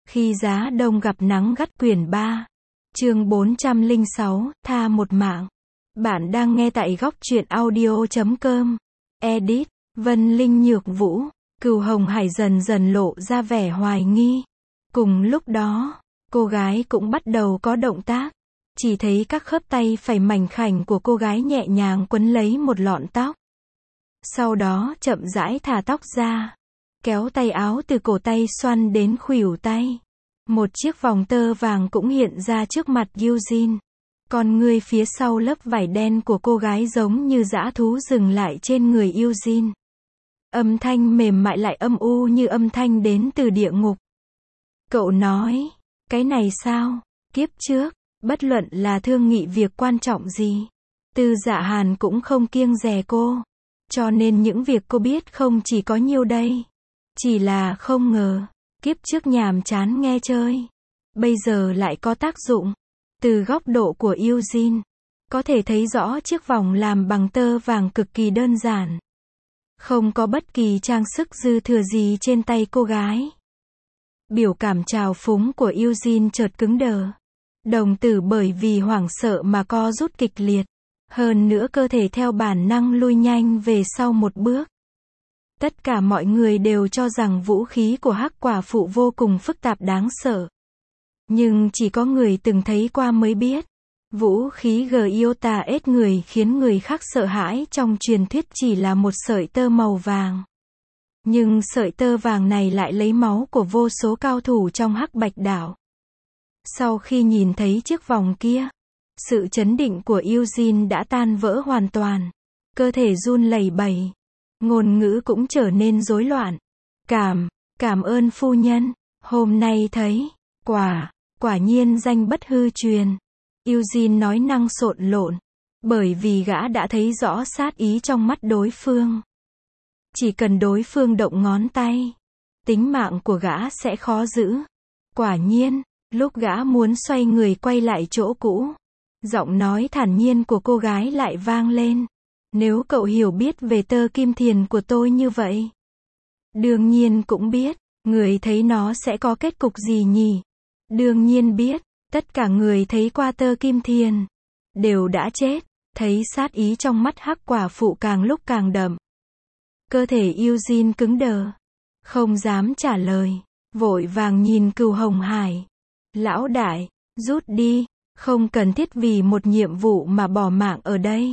Khi giá đông gặp nắng gắt quyển 3. Chương 406, tha một mạng. Bạn đang nghe tại góc truyện audio.com. Edit, Vân Linh Nhược Vũ. Cừu Hồng Hải dần dần lộ ra vẻ hoài nghi. Cùng lúc đó, cô gái cũng bắt đầu có động tác. Chỉ thấy các khớp tay phải mảnh khảnh của cô gái nhẹ nhàng quấn lấy một lọn tóc. Sau đó chậm rãi thả tóc ra. Kéo tay áo từ cổ tay xoăn đến khuỷu tay. Một chiếc vòng tơ vàng cũng hiện ra trước mặt Eugene. Con ngươi phía sau lớp vải đen của cô gái giống như dã thú dừng lại trên người Eugene. Âm thanh mềm mại lại âm u như âm thanh đến từ địa ngục. Cậu nói, cái này sao? Kiếp trước, bất luận là thương nghị việc quan trọng gì, Tư Dạ Hàn cũng không kiêng dè cô. Cho nên những việc cô biết không chỉ có nhiêu đây. Chỉ là không ngờ, kiếp trước nhàm chán nghe chơi, bây giờ lại có tác dụng. Từ góc độ của Eugene, có thể thấy rõ chiếc vòng làm bằng tơ vàng cực kỳ đơn giản. Không có bất kỳ trang sức dư thừa gì trên tay cô gái. Biểu cảm trào phúng của Eugene chợt cứng đờ. Đồng tử bởi vì hoảng sợ mà co rút kịch liệt. Hơn nữa cơ thể theo bản năng lui nhanh về sau một bước. Tất cả mọi người đều cho rằng vũ khí của Hắc Quả Phụ vô cùng phức tạp đáng sợ. Nhưng chỉ có người từng thấy qua mới biết. Vũ khí Giota ết người khiến người khác sợ hãi trong truyền thuyết chỉ là một sợi tơ màu vàng. Nhưng sợi tơ vàng này lại lấy máu của vô số cao thủ trong Hắc Bạch Đảo. Sau khi nhìn thấy chiếc vòng kia, sự chấn định của Eugene đã tan vỡ hoàn toàn. Cơ thể run lẩy bẩy. Ngôn ngữ cũng trở nên rối loạn. Cảm ơn phu nhân. Hôm nay thấy, quả nhiên danh bất hư truyền. Eugene nói năng xộn lộn. Bởi vì gã đã thấy rõ sát ý trong mắt đối phương. Chỉ cần đối phương động ngón tay, tính mạng của gã sẽ khó giữ. Quả nhiên, lúc gã muốn xoay người quay lại chỗ cũ, giọng nói thản nhiên của cô gái lại vang lên. Nếu cậu hiểu biết về tơ kim thiền của tôi như vậy, đương nhiên cũng biết, người thấy nó sẽ có kết cục gì nhỉ? Đương nhiên biết, tất cả người thấy qua tơ kim thiền đều đã chết. Thấy sát ý trong mắt Hắc Quả Phụ càng lúc càng đậm. Cơ thể Eugene cứng đờ, không dám trả lời, vội vàng nhìn Cừu Hồng Hải. Lão đại, rút đi, không cần thiết vì một nhiệm vụ mà bỏ mạng ở đây.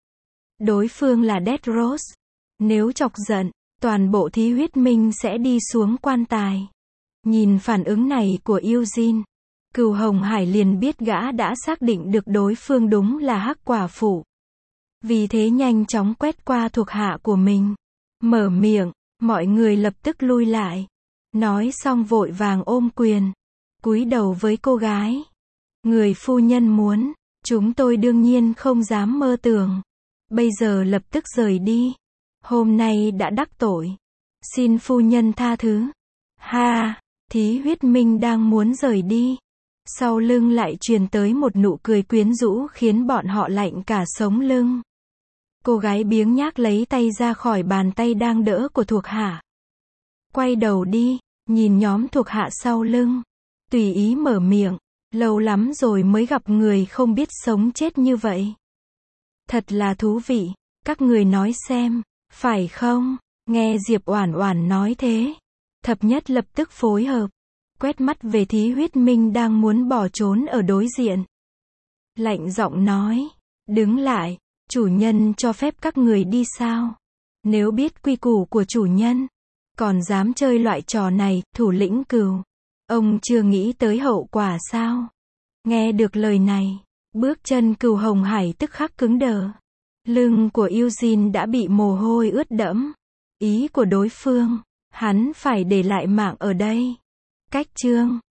Đối phương là Death Rose. Nếu chọc giận, toàn bộ thí huyết minh sẽ đi xuống quan tài. Nhìn phản ứng này của Eugene, Cừu Hồng Hải liền biết gã đã xác định được đối phương đúng là Hắc Quả Phụ. Vì thế nhanh chóng quét qua thuộc hạ của mình. Mở miệng, mọi người lập tức lui lại. Nói xong vội vàng ôm quyền, cúi đầu với cô gái. Người phu nhân muốn, chúng tôi đương nhiên không dám mơ tưởng. Bây giờ lập tức rời đi. Hôm nay đã đắc tội. Xin phu nhân tha thứ. Ha, thí huyết minh đang muốn rời đi. Sau lưng lại truyền tới một nụ cười quyến rũ khiến bọn họ lạnh cả sống lưng. Cô gái biếng nhác lấy tay ra khỏi bàn tay đang đỡ của thuộc hạ. Quay đầu đi, nhìn nhóm thuộc hạ sau lưng. Tùy ý mở miệng. Lâu lắm rồi mới gặp người không biết sống chết như vậy. Thật là thú vị, các người nói xem, phải không? Nghe Diệp Oản Oản nói thế, Thập Nhất lập tức phối hợp, quét mắt về thí huyết minh đang muốn bỏ trốn ở đối diện. Lạnh giọng nói, đứng lại, chủ nhân cho phép các người đi sao? Nếu biết quy củ của chủ nhân, còn dám chơi loại trò này, thủ lĩnh Cừu. Ông chưa nghĩ tới hậu quả sao? Nghe được lời này, bước chân Cừu Hồng Hải tức khắc cứng đờ. Lưng của Eugene đã bị mồ hôi ướt đẫm. Ý của đối phương, hắn phải để lại mạng ở đây. Cách chương